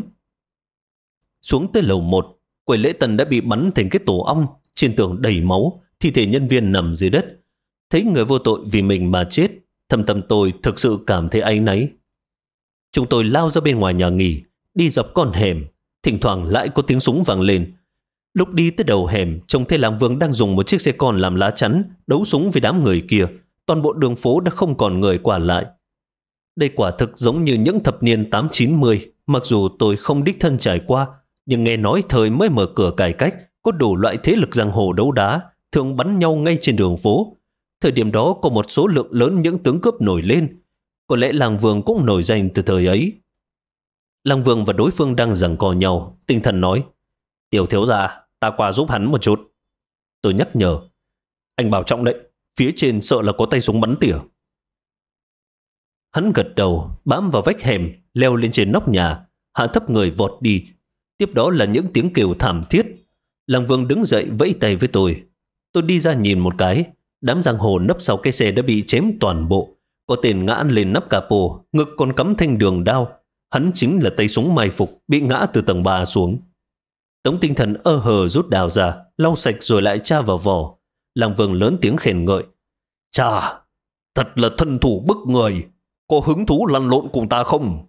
A: Xuống tới lầu 1, quầy lễ tân đã bị bắn thành cái tổ ong, trên tường đầy máu, thi thể nhân viên nằm dưới đất. Thấy người vô tội vì mình mà chết, thầm thầm tôi thực sự cảm thấy áy náy. Chúng tôi lao ra bên ngoài nhà nghỉ, đi dọc con hẻm, thỉnh thoảng lại có tiếng súng vang lên. Lúc đi tới đầu hẻm, trông thấy Làng Vương đang dùng một chiếc xe con làm lá chắn, đấu súng với đám người kia. Toàn bộ đường phố đã không còn người qua lại. Đây quả thực giống như những thập niên 8-90, mặc dù tôi không đích thân trải qua, nhưng nghe nói thời mới mở cửa cải cách, có đủ loại thế lực giang hồ đấu đá, thường bắn nhau ngay trên đường phố. Thời điểm đó có một số lượng lớn những tướng cướp nổi lên. Có lẽ Làng Vương cũng nổi danh từ thời ấy. Làng Vương và đối phương đang giằng co nhau. Tinh Thần nói, Tiểu thiếu gia, ta qua giúp hắn một chút. Tôi nhắc nhở, anh bảo trọng đấy, phía trên sợ là có tay súng bắn tỉa. Hắn gật đầu, bám vào vách hẻm, leo lên trên nóc nhà, hạ thấp người vọt đi. Tiếp đó là những tiếng kêu thảm thiết. Lăng Vương đứng dậy vẫy tay với tôi. Tôi đi ra nhìn một cái, đám giang hồ nấp sau cái xe đã bị chém toàn bộ. Có tên ngã lên nắp capo, ngực còn cắm thanh đường đao. Hắn chính là tay súng mai phục bị ngã từ tầng 3 xuống. Tống Tinh Thần ơ hờ rút đao ra, lau sạch rồi lại tra vào vỏ. Lăng Vương lớn tiếng khen ngợi. Chà, thật là thân thủ bức người. Có hứng thú lăn lộn cùng ta không?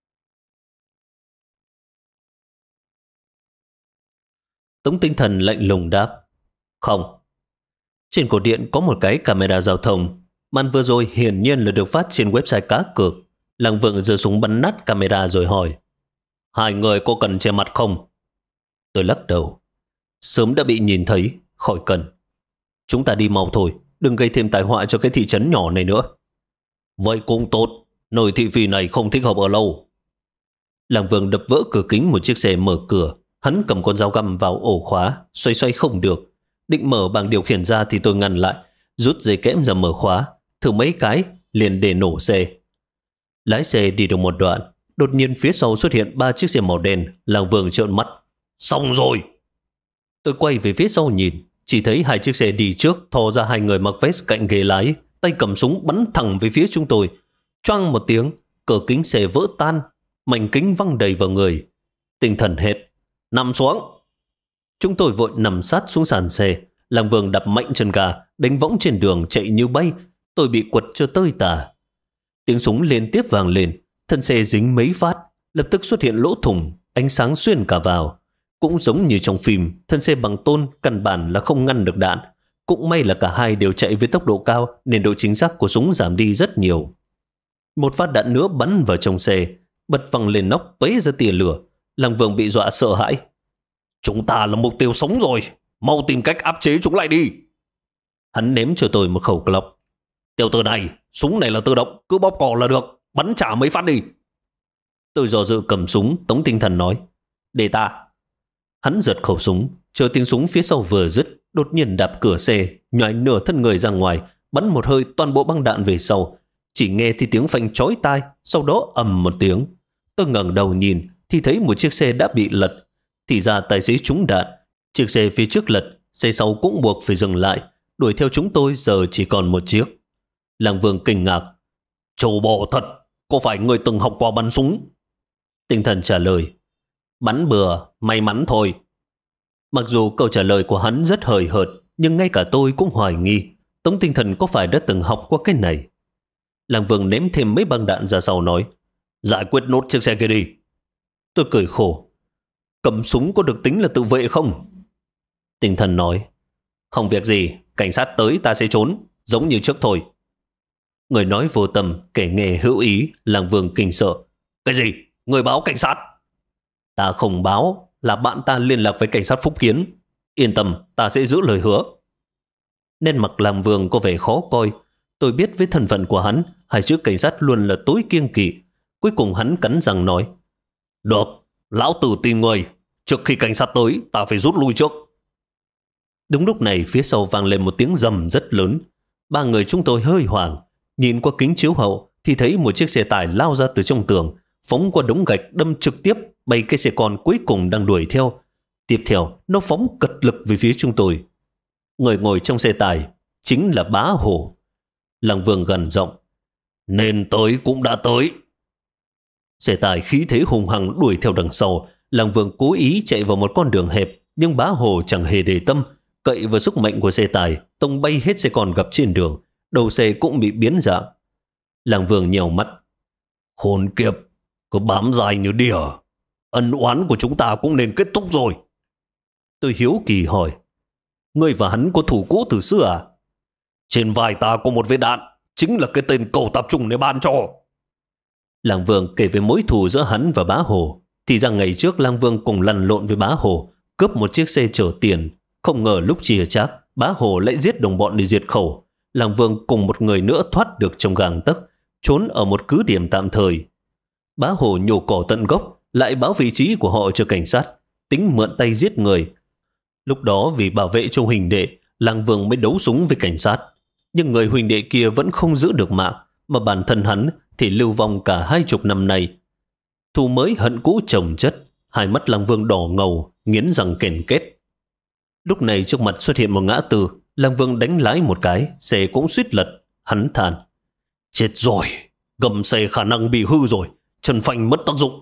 A: Tống Tinh Thần lạnh lùng đáp. Không. Trên cổ điện có một cái camera giao thông. Màn vừa rồi hiển nhiên là được phát trên website cá cược. Lăng Vương giơ súng bắn nát camera rồi hỏi. Hai người có cần che mặt không? Tôi lắc đầu. Sớm đã bị nhìn thấy, khỏi cần. Chúng ta đi mau thôi, đừng gây thêm tai họa cho cái thị trấn nhỏ này nữa. Vậy cũng tốt, nơi thị phi này không thích hợp ở lâu. Lăng Vương đập vỡ cửa kính một chiếc xe mở cửa. Hắn cầm con dao găm vào ổ khóa, xoay xoay không được. Định mở bảng điều khiển ra thì tôi ngăn lại, rút dây kẽm ra mở khóa, thử mấy cái, liền để nổ xe. Lái xe đi được một đoạn, đột nhiên phía sau xuất hiện 3 chiếc xe màu đen. Lăng Vương trợn mắt. Xong rồi! Tôi quay về phía sau nhìn, chỉ thấy 2 chiếc xe đi trước thò ra 2 người mặc vest cạnh ghế lái, tay cầm súng bắn thẳng về phía chúng tôi. Choang một tiếng, cửa kính xe vỡ tan, mảnh kính văng đầy vào người. Tinh thần hết. Nằm xuống! Chúng tôi vội nằm sát xuống sàn xe. Lăng Vương đập mạnh chân ga, đánh võng trên đường chạy như bay. Tôi bị quật cho tơi tả. Tiếng súng liên tiếp vang lên, thân xe dính mấy phát, lập tức xuất hiện lỗ thủng, ánh sáng xuyên cả vào. Cũng giống như trong phim, thân xe bằng tôn căn bản là không ngăn được đạn. Cũng may là cả hai đều chạy với tốc độ cao nên độ chính xác của súng giảm đi rất nhiều. Một phát đạn nữa bắn vào trong xe, bật văng lên nóc tóe ra tia lửa. Lăng Vương bị dọa sợ hãi. Chúng ta là mục tiêu sống rồi, mau tìm cách áp chế chúng lại đi. Hắn ném cho tôi một khẩu Glock. Tiểu tử này, súng này là tự động, cứ bóp cò là được, bắn trả mấy phát đi. Tôi dò dự cầm súng. Tống Tinh Thần nói. Để ta. Hắn giật khẩu súng, chờ tiếng súng phía sau vừa dứt, đột nhiên đạp cửa xe, nhoài nửa thân người ra ngoài, bắn một hơi toàn bộ băng đạn về sau. Chỉ nghe thì tiếng phanh chói tai, sau đó ầm một tiếng. Tôi ngẩng đầu nhìn thì thấy một chiếc xe đã bị lật. Thì ra tài xế trúng đạn. Chiếc xe phía trước lật, xe sau cũng buộc phải dừng lại. Đuổi theo chúng tôi giờ chỉ còn một chiếc. Lăng Vương kinh ngạc. Trâu bò thật, có phải người từng học qua bắn súng? Tinh Thần trả lời. Bắn bừa, may mắn thôi. Mặc dù câu trả lời của hắn rất hời hợt, nhưng ngay cả tôi cũng hoài nghi Tống Tinh Thần có phải đã từng học qua cái này. Lăng Vương ném thêm mấy băng đạn ra sau nói. Giải quyết nốt chiếc xe kia đi. Tôi cười khổ. Cầm súng có được tính là tự vệ không? Tinh Thần nói. Không việc gì, cảnh sát tới ta sẽ trốn, giống như trước thôi. Người nói vô tâm, kẻ nghe hữu ý. Lăng Vương kinh sợ. Cái gì? Người báo cảnh sát? Ta không báo, là bạn ta liên lạc với cảnh sát Phúc Kiến. Yên tâm, ta sẽ giữ lời hứa. Nên mặt Lăng Vương có vẻ khó coi. Tôi biết với thân phận của hắn, hai chữ cảnh sát luôn là tối kiêng kỵ. Cuối cùng hắn cắn răng nói. Được, lão tử tin người. Trước khi cảnh sát tới, ta phải rút lui trước. Đúng lúc này phía sau vang lên một tiếng rầm rất lớn. 3 người chúng tôi hơi hoảng. Nhìn qua kính chiếu hậu thì thấy một chiếc xe tải lao ra từ trong tường, phóng qua đống gạch đâm trực tiếp bay cái xe con cuối cùng đang đuổi theo. Tiếp theo nó phóng cật lực về phía chúng tôi. Người ngồi trong xe tải chính là Bá Hổ. Lăng Vương gần giọng. Nên tới cũng đã tới. Xe tải khí thế hùng hăng đuổi theo đằng sau. Lăng Vương cố ý chạy vào một con đường hẹp, nhưng Bá Hổ chẳng hề để tâm, cậy vào sức mạnh của xe tải tông bay hết xe con gặp trên đường. Đầu xe cũng bị biến dạng. Lăng Vương nhèo mắt. Khốn kiếp, cứ bám dài như đỉa. Ân oán của chúng ta cũng nên kết thúc rồi. Tôi hiếu kỳ hỏi. Ngươi và hắn có thủ cũ từ xưa à? Trên vai ta có một vết đạn, chính là cái tên cầu tập trung này ban cho. Lăng Vương kể về mối thù giữa hắn và Bá Hổ. Thì ra ngày trước Lăng Vương cùng lăn lộn với Bá Hổ, cướp một chiếc xe chở tiền. Không ngờ lúc chia chác, Bá Hổ lại giết đồng bọn để diệt khẩu. Lăng Vương cùng một người nữa thoát được trong gang tấc, trốn ở một cứ điểm tạm thời. Bá Hổ nhổ cỏ tận gốc, lại báo vị trí của họ cho cảnh sát, tính mượn tay giết người. Lúc đó vì bảo vệ cho huỳnh đệ, Lăng Vương mới đấu súng với cảnh sát. Nhưng người huỳnh đệ kia vẫn không giữ được mạng, mà bản thân hắn thì lưu vong cả 20 năm nay. Thù mới hận cũ chồng chất, hai mắt Lăng Vương đỏ ngầu, nghiến răng kèn kết. Lúc này trước mặt xuất hiện một ngã tư, Lăng Vương đánh lái một cái, xe cũng suýt lật. Hắn than: chết rồi, gầm xe khả năng bị hư rồi, chân phanh mất tác dụng.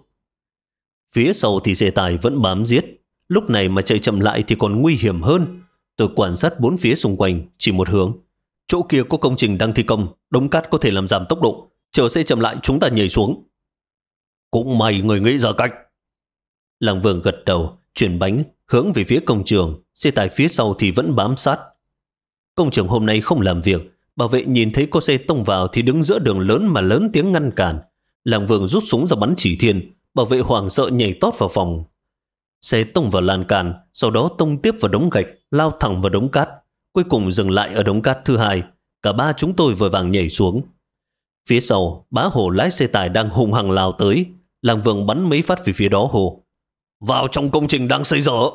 A: Phía sau thì xe tải vẫn bám giết, lúc này mà chạy chậm lại thì còn nguy hiểm hơn. Tôi quan sát bốn phía xung quanh, chỉ một hướng. Chỗ kia có công trình đang thi công, đống cát có thể làm giảm tốc độ, chờ xe chậm lại chúng ta nhảy xuống. Cũng may người nghĩ ra cách. Lăng Vương gật đầu, chuyển bánh hướng về phía công trường, xe tải phía sau thì vẫn bám sát. Công trường hôm nay không làm việc, bảo vệ nhìn thấy có xe tông vào thì đứng giữa đường lớn mà lớn tiếng ngăn cản. Lăng Vương rút súng ra bắn chỉ thiên, bảo vệ hoảng sợ nhảy tót vào phòng. Xe tông vào lan can, sau đó tông tiếp vào đống gạch, lao thẳng vào đống cát, cuối cùng dừng lại ở đống cát thứ hai. Cả ba chúng tôi vội vàng nhảy xuống. Phía sau, Bá Hồ lái xe tải đang hùng hăng lao tới. Lăng Vương bắn mấy phát về phía đó hồ: vào trong công trình đang xây dở.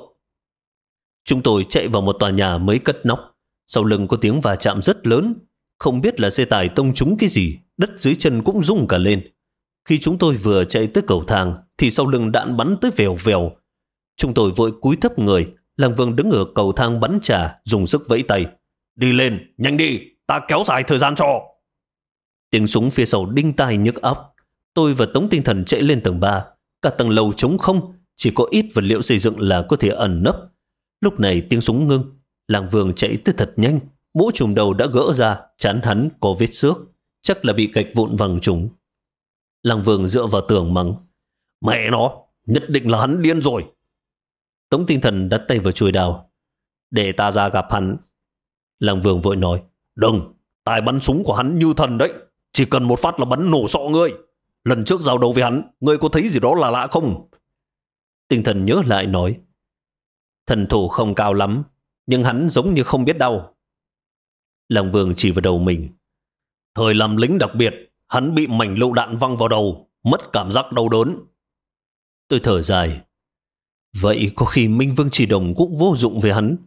A: Chúng tôi chạy vào một tòa nhà mới cất nóc. Sau lưng có tiếng va chạm rất lớn, không biết là xe tải tông trúng cái gì, đất dưới chân cũng rung cả lên. Khi chúng tôi vừa chạy tới cầu thang thì sau lưng đạn bắn tới vèo vèo. Chúng tôi vội cúi thấp người. Lăng Vương đứng ở cầu thang bắn trả, dùng sức vẫy tay: đi lên, nhanh đi, ta kéo dài thời gian cho. Tiếng súng phía sau đinh tai nhức óc. Tôi và Tống Tinh Thần chạy lên tầng 3. Cả tầng lầu trống không, chỉ có ít vật liệu xây dựng là có thể ẩn nấp. Lúc này tiếng súng ngưng. Lăng Vương chạy tới thật nhanh, mũ trùm đầu đã gỡ ra, trán hắn có vết xước, chắc là bị gạch vụn văng trúng. Lăng Vương dựa vào tường mắng: mẹ nó, nhất định là hắn điên rồi. Tống Tinh Thần đặt tay vào chuôi đao: để ta ra gặp hắn. Lăng Vương vội nói: đừng, tài bắn súng của hắn như thần đấy, chỉ cần một phát là bắn nổ sọ ngươi. Lần trước giao đấu với hắn, ngươi có thấy gì đó là lạ không? Tinh Thần nhớ lại nói: thần thủ không cao lắm, nhưng hắn giống như không biết đau. Lăng Vương chỉ vào đầu mình: thời làm lính đặc biệt, hắn bị mảnh lựu đạn văng vào đầu, mất cảm giác đau đớn. Tôi thở dài: vậy có khi Minh Vương Chỉ Đồng cũng vô dụng với hắn.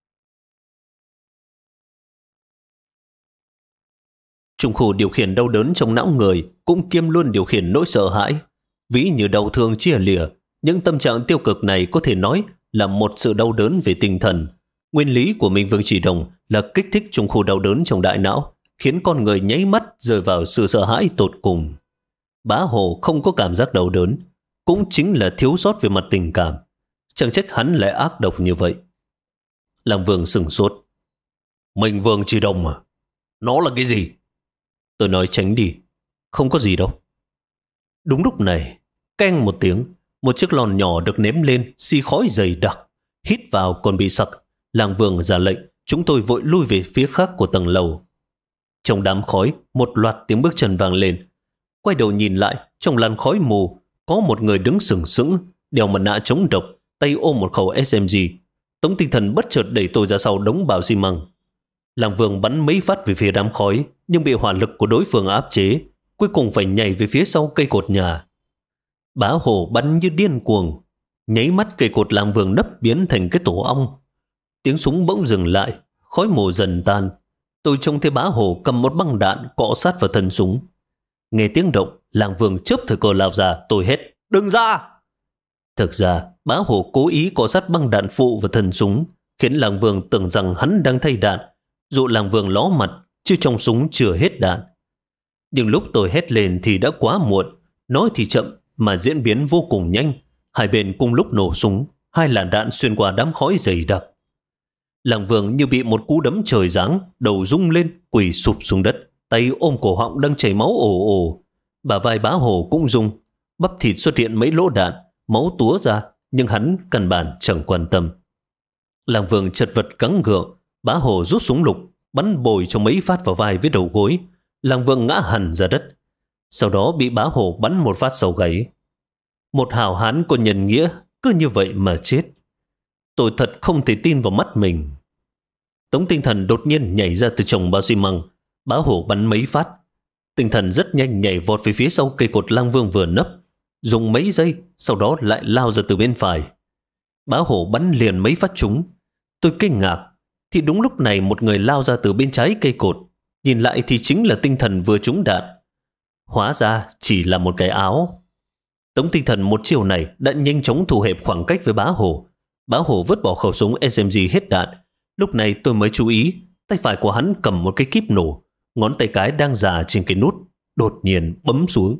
A: Trùng khổ điều khiển đau đớn trong não người, cũng kiêm luôn điều khiển nỗi sợ hãi. Ví như đau thương chia lìa, những tâm trạng tiêu cực này có thể nói là một sự đau đớn về tinh thần. Nguyên lý của Minh Vương Chỉ Đồng là kích thích trùng khu đau đớn trong đại não, khiến con người nháy mắt rơi vào sự sợ hãi tột cùng. Bá Hồ không có cảm giác đau đớn, cũng chính là thiếu sót về mặt tình cảm. Chẳng trách hắn lại ác độc như vậy. Lăng Vương sửng sốt: Minh Vương Chỉ Đồng à? Nó là cái gì? Tôi nói tránh đi: không có gì đâu. Đúng lúc này, keng một tiếng, một chiếc lon nhỏ được ném lên, xi khói dày đặc, hít vào còn bị sặc. Lăng Vương ra lệnh, chúng tôi vội lui về phía khác của tầng lầu. Trong đám khói, một loạt tiếng bước chân vang lên. Quay đầu nhìn lại, trong làn khói mù, có một người đứng sừng sững, đeo mặt nạ chống độc, tay ôm một khẩu SMG. Tống Tinh Thần bất chợt đẩy tôi ra sau đống bào xi măng. Lăng Vương bắn mấy phát về phía đám khói, nhưng bị hỏa lực của đối phương áp chế, cuối cùng phải nhảy về phía sau cây cột nhà. Bá Hồ bắn như điên cuồng, nháy mắt cây cột Lăng Vương nấp biến thành cái tổ ong. Tiếng súng bỗng dừng lại, khói mù dần tan. Tôi trông thấy Bá Hồ cầm một băng đạn cọ sát vào thân súng. Nghe tiếng động, Lăng Vương chớp thời cơ lao ra, tôi hét: đừng ra! Thực ra, Bá Hồ cố ý cọ sát băng đạn phụ vào thân súng, khiến Lăng Vương tưởng rằng hắn đang thay đạn, dụ Lăng Vương ló mặt, chứ trong súng chưa hết đạn. Nhưng lúc tôi hét lên thì đã quá muộn, nói thì chậm mà diễn biến vô cùng nhanh. Hai bên cùng lúc nổ súng, hai làn đạn xuyên qua đám khói dày đặc. Lăng Vương như bị một cú đấm trời giáng, đầu rung lên, quỳ sụp xuống đất, tay ôm cổ họng đang chảy máu ồ ồ. Bả vai Bá Hồ cũng rung, bắp thịt xuất hiện mấy lỗ đạn, máu túa ra, nhưng hắn căn bản chẳng quan tâm. Lăng Vương chật vật gắng gượng, Bá Hồ rút súng lục, bắn bồi cho mấy phát vào vai với đầu gối. Lăng Vương ngã hẳn ra đất, sau đó bị Bá Hồ bắn một phát sau gáy. Một hào hán có nhân nghĩa cứ như vậy mà chết. Tôi thật không thể tin vào mắt mình. Tống Tinh Thần đột nhiên nhảy ra từ chồng bao xi măng. Bá Hồ bắn mấy phát. Tinh Thần rất nhanh nhảy vọt về phía sau cây cột Lăng Vương vừa nấp, dùng mấy giây, sau đó lại lao ra từ bên phải. Bá Hồ bắn liền mấy phát trúng. Tôi kinh ngạc, thì đúng lúc này một người lao ra từ bên trái cây cột. Nhìn lại thì chính là Tinh Thần vừa trúng đạn. Hóa ra chỉ là một cái áo. Tống Tinh Thần một chiều này đã nhanh chóng thu hẹp khoảng cách với Bá Hồ. Bá Hồ vứt bỏ khẩu súng SMG hết đạn. Lúc này tôi mới chú ý, tay phải của hắn cầm một cái kíp nổ, ngón tay cái đang già trên cái nút, đột nhiên bấm xuống.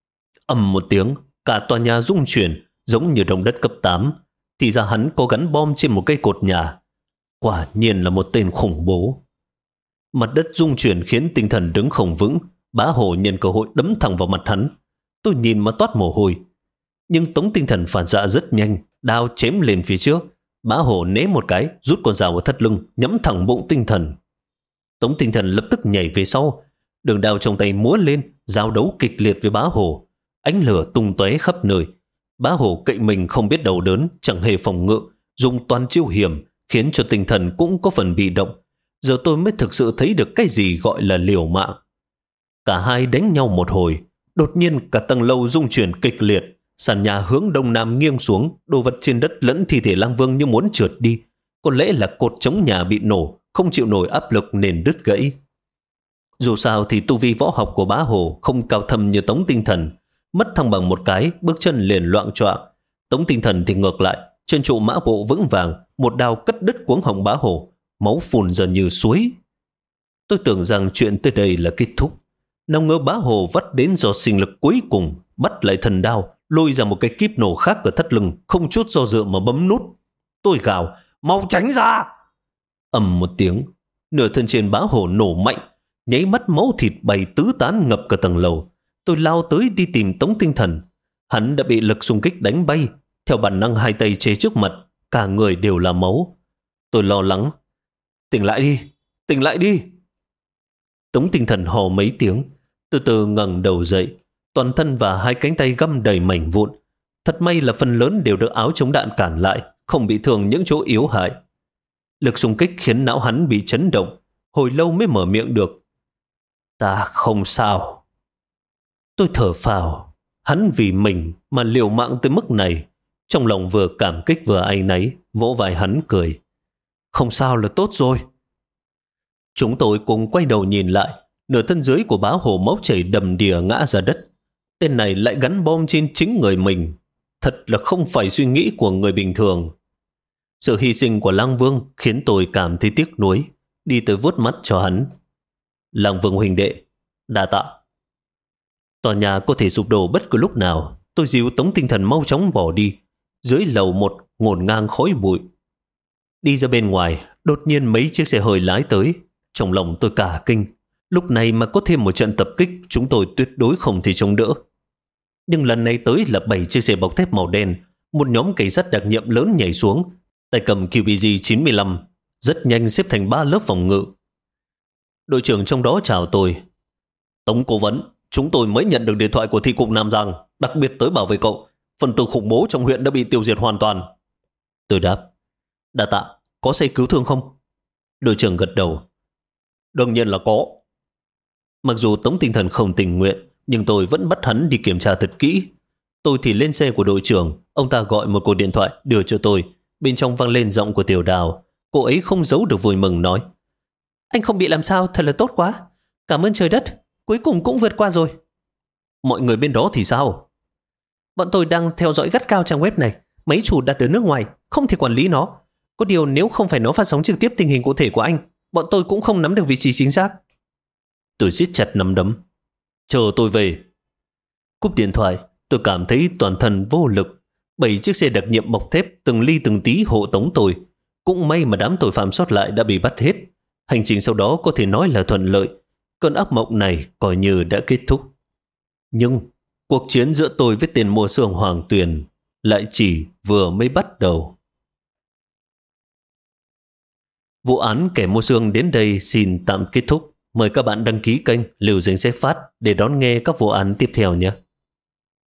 A: Ầm một tiếng, cả tòa nhà rung chuyển giống như động đất cấp 8. Thì ra hắn có gắn bom trên một cây cột nhà. Quả nhiên là một tên khủng bố. Mặt đất rung chuyển khiến Tinh Thần đứng không vững. Bá Hồ nhân cơ hội đấm thẳng vào mặt hắn. Tôi nhìn mà toát mồ hôi. Nhưng Tống Tinh Thần phản xạ rất nhanh, đao chém lên phía trước. Bá Hồ né một cái, rút con dao ở thắt lưng, nhắm thẳng bụng Tinh Thần. Tống Tinh Thần lập tức nhảy về sau, đường đao trong tay múa lên, giao đấu kịch liệt với Bá Hồ. Ánh lửa tung tóe khắp nơi. Bá Hồ cậy mình không biết đau đớn, chẳng hề phòng ngự, dùng toàn chiêu hiểm, khiến cho Tinh Thần cũng có phần bị động. Giờ tôi mới thực sự thấy được cái gì gọi là liều mạng. Cả hai đánh nhau một hồi, đột nhiên cả tầng lầu rung chuyển kịch liệt, sàn nhà hướng đông nam nghiêng xuống, đồ vật trên đất lẫn thi thể Lang Vương như muốn trượt đi. Có lẽ là cột chống nhà bị nổ, không chịu nổi áp lực nên đứt gãy. Dù sao thì tu vi võ học của Bá Hồ không cao thâm như Tống Tinh Thần, mất thăng bằng một cái, bước chân liền loạng choạng. Tống Tinh Thần thì ngược lại, chân trụ mã bộ vững vàng, một đao cắt đứt cuống họng Bá Hồ, máu phun ra như suối. Tôi tưởng rằng chuyện tới đây là kết thúc, nào ngờ Bá Hồ vắt đến giọt sinh lực cuối cùng, bắt lại thần đao, lôi ra một cái kíp nổ khác ở thắt lưng, không chút do dự mà bấm nút. Tôi gào, mau tránh ra! Ầm một tiếng, nửa thân trên Bá Hồ nổ mạnh, nháy mắt máu thịt bay tứ tán ngập cả tầng lầu. Tôi lao tới đi tìm Tống Tinh Thần. Hắn đã bị lực xung kích đánh bay, theo bản năng hai tay che trước mặt, cả người đều là máu. Tôi lo lắng, tỉnh lại đi, tỉnh lại đi. Tống Tinh Thần hò mấy tiếng, từ từ ngẩng đầu dậy, toàn thân và hai cánh tay găm đầy mảnh vụn. Thật may là phần lớn đều được áo chống đạn cản lại, không bị thương những chỗ yếu hại. Lực xung kích khiến não hắn bị chấn động, hồi lâu mới mở miệng được. Ta không sao. Tôi thở phào, hắn vì mình mà liều mạng tới mức này. Trong lòng vừa cảm kích vừa áy náy, vỗ vai hắn cười. Không sao là tốt rồi. Chúng tôi cùng quay đầu nhìn lại, nửa thân dưới của Bá Hồ máu chảy đầm đìa ngã ra đất. Tên này lại gắn bom trên chính người mình. Thật là không phải suy nghĩ của người bình thường. Sự hy sinh của Lang Vương khiến tôi cảm thấy tiếc nuối, đi tới vuốt mắt cho hắn. Lang Vương huynh đệ, đa tạ. Tòa nhà có thể sụp đổ bất cứ lúc nào. Tôi dìu Tống Tinh Thần mau chóng bỏ đi. Dưới lầu một ngổn ngang khói bụi. Đi ra bên ngoài, đột nhiên mấy chiếc xe hơi lái tới. Trong lòng tôi cả kinh. Lúc này mà có thêm một trận tập kích, chúng tôi tuyệt đối không thể chống đỡ. Nhưng lần này tới là 7 chiếc xe bọc thép màu đen. Một nhóm cảnh sát đặc nhiệm lớn nhảy xuống, tay cầm QBG-95, rất nhanh xếp thành 3 lớp phòng ngự. Đội trưởng trong đó chào tôi. Tống cố vấn, chúng tôi mới nhận được điện thoại của thị cục Nam Giang, đặc biệt tới bảo vệ cậu. Phần tử khủng bố trong huyện đã bị tiêu diệt hoàn toàn. Tôi đáp. Đa tạ, có xe cứu thương không? Đội trưởng gật đầu. Đương nhiên là có. Mặc dù Tống Tinh Thần không tình nguyện, nhưng tôi vẫn bắt hắn đi kiểm tra thật kỹ. Tôi thì lên xe của đội trưởng, ông ta gọi một cuộc điện thoại đưa cho tôi. Bên trong vang lên giọng của Tiểu Đào. Cô ấy không giấu được vui mừng nói. Anh không bị làm sao, thật là tốt quá. Cảm ơn trời đất, cuối cùng cũng vượt qua rồi. Mọi người bên đó thì sao? Bọn tôi đang theo dõi gắt cao trang web này. Mấy chủ đặt ở nước ngoài, không thể quản lý nó. Có điều nếu không phải nó phát sóng trực tiếp tình hình cụ thể của anh, bọn tôi cũng không nắm được vị trí chính xác. Tôi siết chặt nắm đấm. Chờ tôi về. Cúp điện thoại, tôi cảm thấy toàn thân vô lực. 7 chiếc xe đặc nhiệm bọc thép từng ly từng tí hộ tống tôi. Cũng may mà đám tội phạm sót lại đã bị bắt hết. Hành trình sau đó có thể nói là thuận lợi. Cơn ác mộng này coi như đã kết thúc. Nhưng cuộc chiến giữa tôi với tên mua xương Hoàng Tuyền lại chỉ vừa mới bắt đầu. Vụ án kẻ mua xương đến đây xin tạm kết thúc. Mời các bạn đăng ký kênh Liều Danh Sách Phát để đón nghe các vụ án tiếp theo nhé.